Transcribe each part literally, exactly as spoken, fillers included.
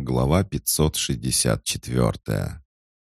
Глава пятьсот шестьдесят четыре.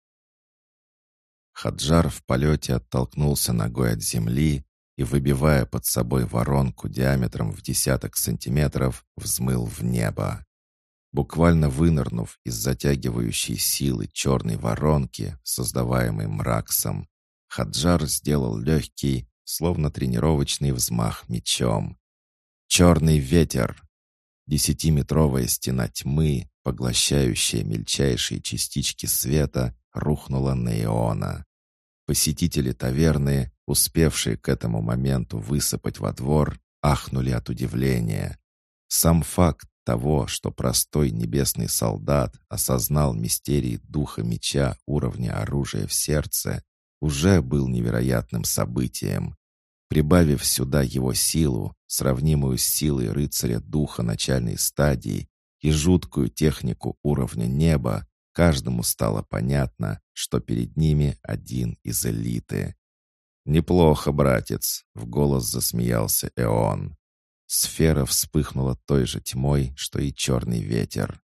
Хаджар в полете оттолкнулся ногой от земли и, выбивая под собой воронку диаметром в десяток сантиметров, взмыл в небо. Буквально вынырнув из затягивающей силы черной воронки, создаваемой Мраксом, Хаджар сделал легкий, словно тренировочный взмах мечом. «Черный ветер!» Десятиметровая стена тьмы, поглощающая мельчайшие частички света, рухнула на Иона. Посетители таверны, успевшие к этому моменту высыпать во двор, ахнули от удивления. Сам факт того, что простой небесный солдат осознал мистерии духа меча уровня оружия в сердце, уже был невероятным событием. Прибавив сюда его силу, сравнимую с силой рыцаря духа начальной стадии, и жуткую технику уровня неба, каждому стало понятно, что перед ними один из элиты. «Неплохо, братец!» — в голос засмеялся Эон. Сфера вспыхнула той же тьмой, что и черный ветер.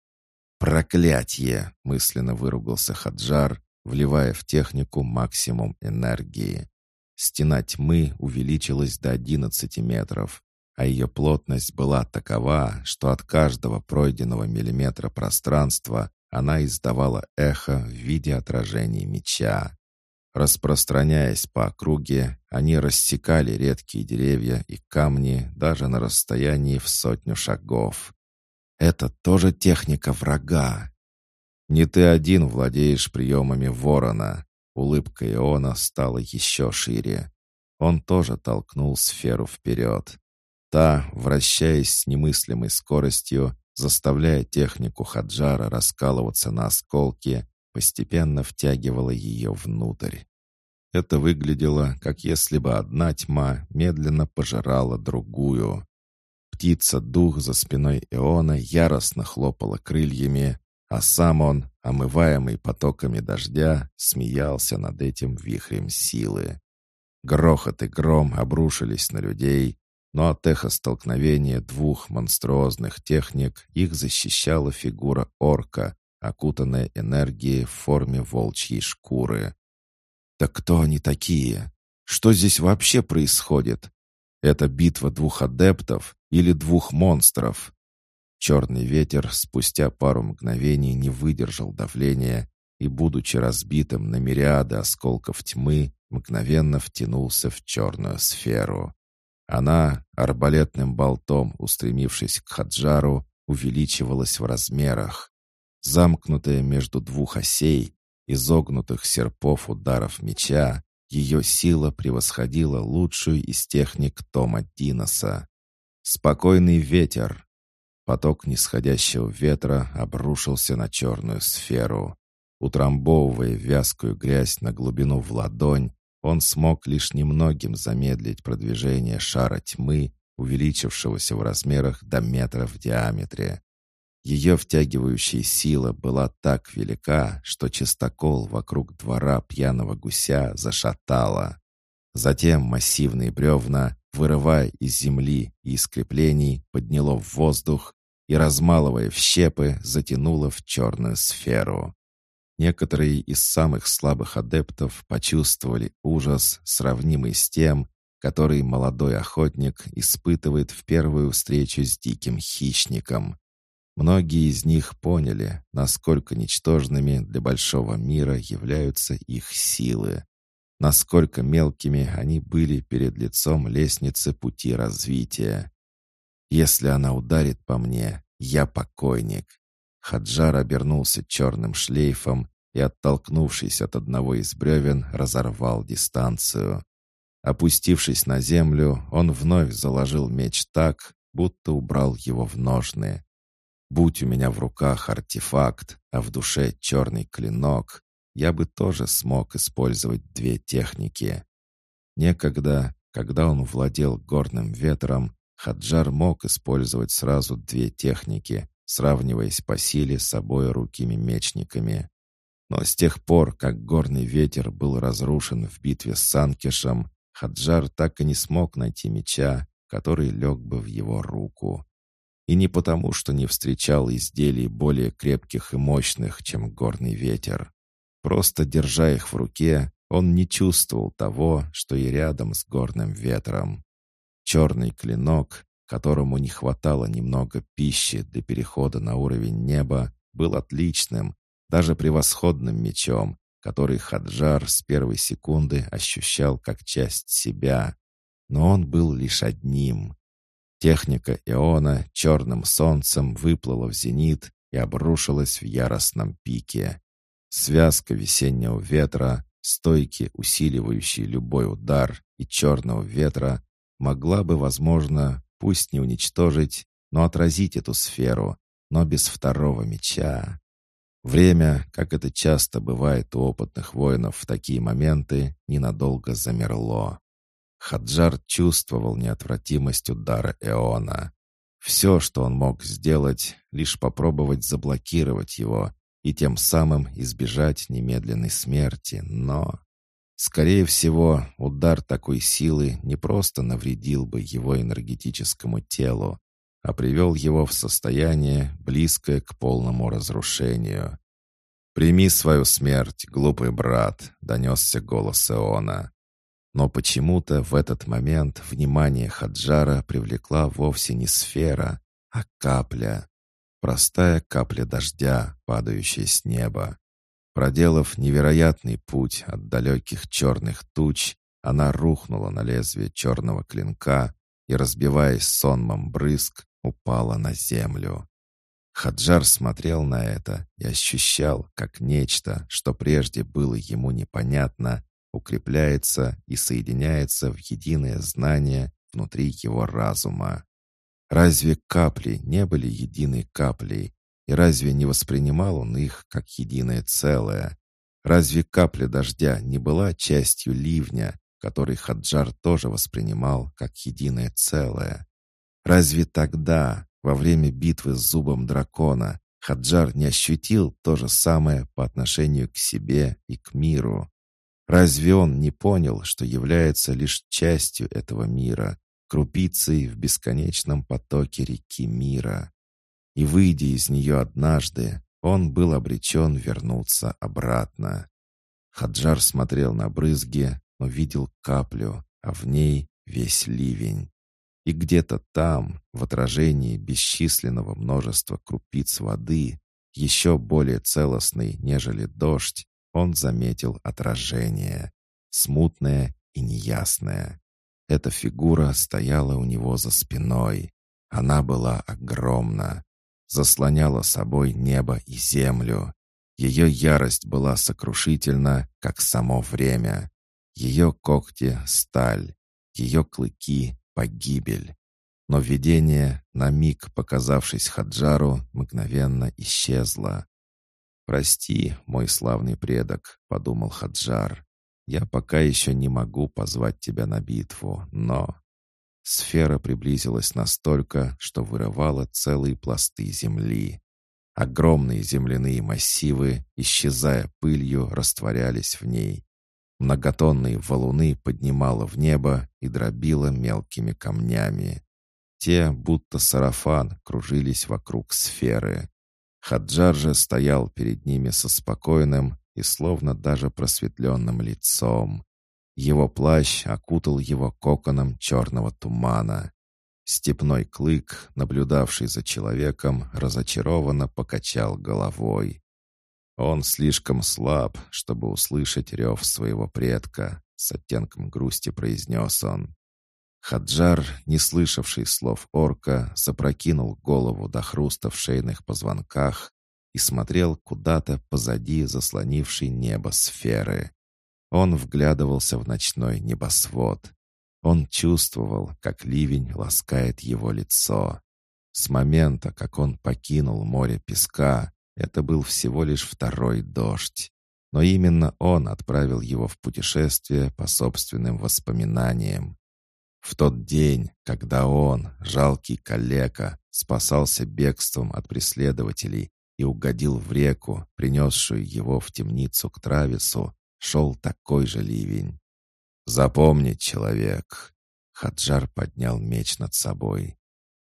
«Проклятье!» — мысленно выругался Хаджар, вливая в технику максимум энергии. Стена тьмы увеличилась до одиннадцати метров, а ее плотность была такова, что от каждого пройденного миллиметра пространства она издавала эхо в виде отражений меча. Распространяясь по округе, они рассекали редкие деревья и камни даже на расстоянии в сотню шагов. «Это тоже техника врага!» «Не ты один владеешь приемами ворона!» Улыбка Иона стала еще шире. Он тоже толкнул сферу вперед. Та, вращаясь с немыслимой скоростью, заставляя технику Хаджара раскалываться на осколки, постепенно втягивала ее внутрь. Это выглядело, как если бы одна тьма медленно пожирала другую. Птица-дух за спиной Иона яростно хлопала крыльями, а сам он, омываемый потоками дождя, смеялся над этим вихрем силы. Грохот и гром обрушились на людей, но от эхостолкновения двух монструозных техник их защищала фигура орка, окутанная энергией в форме волчьей шкуры. «Так кто они такие? Что здесь вообще происходит? Это битва двух адептов или двух монстров?» Черный ветер спустя пару мгновений не выдержал давления и, будучи разбитым на мириады осколков тьмы, мгновенно втянулся в черную сферу. Она, арбалетным болтом устремившись к Хаджару, увеличивалась в размерах. Замкнутая между двух осей, изогнутых серпов ударов меча, ее сила превосходила лучшую из техник Тома Диноса. «Спокойный ветер!» Поток нисходящего ветра обрушился на черную сферу. Утрамбовывая вязкую грязь на глубину в ладонь, он смог лишь немногим замедлить продвижение шара тьмы, увеличившегося в размерах до метра в диаметре. Ее втягивающая сила была так велика, что чистокол вокруг двора пьяного гуся зашатало. Затем массивные бревна, вырывая из земли и из креплений, подняло в воздух и, размалывая в щепы, затянуло в черную сферу. Некоторые из самых слабых адептов почувствовали ужас, сравнимый с тем, который молодой охотник испытывает в первую встречу с диким хищником. Многие из них поняли, насколько ничтожными для большого мира являются их силы, насколько мелкими они были перед лицом лестницы пути развития. «Если она ударит по мне, я покойник». Хаджар обернулся черным шлейфом и, оттолкнувшись от одного из бревен, разорвал дистанцию. Опустившись на землю, он вновь заложил меч так, будто убрал его в ножны. «Будь у меня в руках артефакт, а в душе черный клинок, я бы тоже смог использовать две техники». Некогда, когда он владел горным ветром, Хаджар мог использовать сразу две техники, сравниваясь по силе с обоерукими мечниками. Но с тех пор, как горный ветер был разрушен в битве с Санкешем, Хаджар так и не смог найти меча, который лег бы в его руку. И не потому, что не встречал изделий более крепких и мощных, чем горный ветер. Просто держа их в руке, он не чувствовал того, что и рядом с горным ветром. Черный клинок, которому не хватало немного пищи для перехода на уровень неба, был отличным, даже превосходным мечом, который Хаджар с первой секунды ощущал как часть себя. Но он был лишь одним. Техника Эона черным солнцем выплыла в зенит и обрушилась в яростном пике. Связка весеннего ветра, стойки, усиливающие любой удар, и черного ветра могла бы, возможно, пусть не уничтожить, но отразить эту сферу, но без второго меча. Время, как это часто бывает у опытных воинов в такие моменты, ненадолго замерло. Хаджар чувствовал неотвратимость удара Эона. Все, что он мог сделать, лишь попробовать заблокировать его и тем самым избежать немедленной смерти, но... Скорее всего, удар такой силы не просто навредил бы его энергетическому телу, а привел его в состояние, близкое к полному разрушению. «Прими свою смерть, глупый брат», — донесся голос Эона. Но почему-то в этот момент внимание Хаджара привлекла вовсе не сфера, а капля. Простая капля дождя, падающая с неба. Проделав невероятный путь от далеких черных туч, она рухнула на лезвие черного клинка и, разбиваясь сонмом брызг, упала на землю. Хаджар смотрел на это и ощущал, как нечто, что прежде было ему непонятно, укрепляется и соединяется в единое знание внутри его разума. Разве капли не были единой каплей? И разве не воспринимал он их как единое целое? Разве капля дождя не была частью ливня, который Хаджар тоже воспринимал как единое целое? Разве тогда, во время битвы с зубом дракона, Хаджар не ощутил то же самое по отношению к себе и к миру? Разве он не понял, что является лишь частью этого мира, крупицей в бесконечном потоке реки мира? И, выйдя из нее однажды, он был обречен вернуться обратно. Хаджар смотрел на брызги, но видел каплю, а в ней весь ливень. И где-то там, в отражении бесчисленного множества крупиц воды, еще более целостный, нежели дождь, он заметил отражение, смутное и неясное. Эта фигура стояла у него за спиной. Она была огромна, заслоняла собой небо и землю. Ее ярость была сокрушительна, как само время. Ее когти — сталь, ее клыки — погибель. Но видение, на миг показавшись Хаджару, мгновенно исчезло. «Прости, мой славный предок», — подумал Хаджар. «Я пока еще не могу позвать тебя на битву, но...» Сфера приблизилась настолько, что вырывала целые пласты земли. Огромные земляные массивы, исчезая пылью, растворялись в ней. Многотонные валуны поднимало в небо и дробило мелкими камнями. Те, будто сарафан, кружились вокруг сферы. Хаджар же стоял перед ними со спокойным и словно даже просветленным лицом. Его плащ окутал его коконом черного тумана. Степной клык, наблюдавший за человеком, разочарованно покачал головой. Он слишком слаб, чтобы услышать рев своего предка, с оттенком грусти произнес он. Хаджар, не слышавший слов орка, запрокинул голову до хруста в шейных позвонках и смотрел куда-то позади заслонившей небо сферы. Он вглядывался в ночной небосвод. Он чувствовал, как ливень ласкает его лицо. С момента, как он покинул море песка, это был всего лишь второй дождь. Но именно он отправил его в путешествие по собственным воспоминаниям. В тот день, когда он, жалкий калека, спасался бегством от преследователей и угодил в реку, принесшую его в темницу к Травису, шел такой же ливень. «Запомни, человек!» Хаджар поднял меч над собой.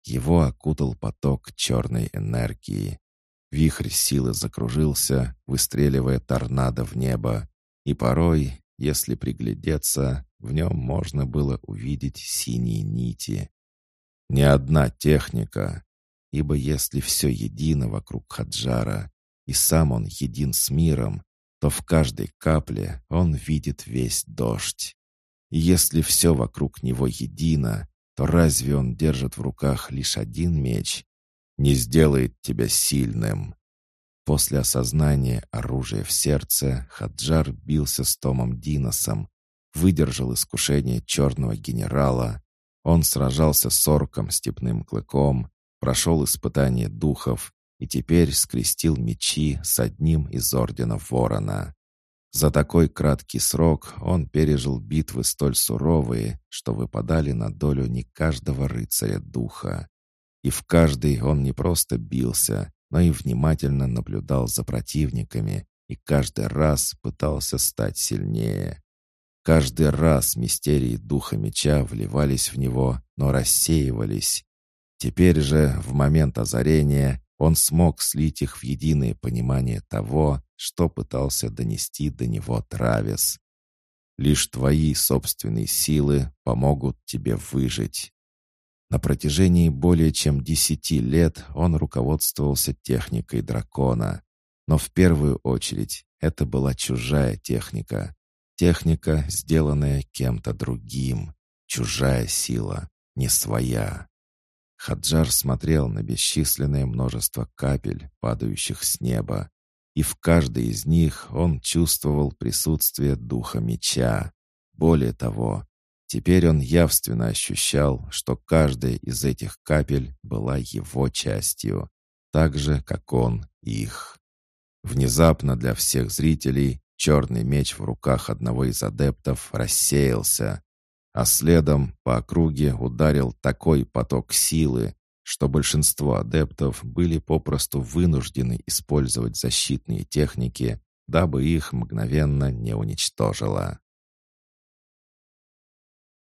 Его окутал поток черной энергии. Вихрь силы закружился, выстреливая торнадо в небо, и порой, если приглядеться, в нем можно было увидеть синие нити. Не одна техника, ибо если все едино вокруг Хаджара, и сам он един с миром, то в каждой капле он видит весь дождь. И если все вокруг него едино, то разве он держит в руках лишь один меч? Не сделает тебя сильным. После осознания оружия в сердце Хаджар бился с Томом Диносом, выдержал искушение черного генерала. Он сражался с орком Степным Клыком, прошел испытание духов и теперь скрестил мечи с одним из орденов Ворона. За такой краткий срок он пережил битвы столь суровые, что выпадали на долю не каждого рыцаря духа. И в каждой он не просто бился, но и внимательно наблюдал за противниками и каждый раз пытался стать сильнее. Каждый раз мистерии духа меча вливались в него, но рассеивались. Теперь же, в момент озарения, он смог слить их в единое понимание того, что пытался донести до него Травис. «Лишь твои собственные силы помогут тебе выжить». На протяжении более чем десяти лет он руководствовался техникой дракона. Но в первую очередь это была чужая техника. Техника, сделанная кем-то другим. Чужая сила, не своя. Хаджар смотрел на бесчисленное множество капель, падающих с неба, и в каждой из них он чувствовал присутствие духа меча. Более того, теперь он явственно ощущал, что каждая из этих капель была его частью, так же, как он их. Внезапно для всех зрителей черный меч в руках одного из адептов рассеялся, а следом по округе ударил такой поток силы, что большинство адептов были попросту вынуждены использовать защитные техники, дабы их мгновенно не уничтожило.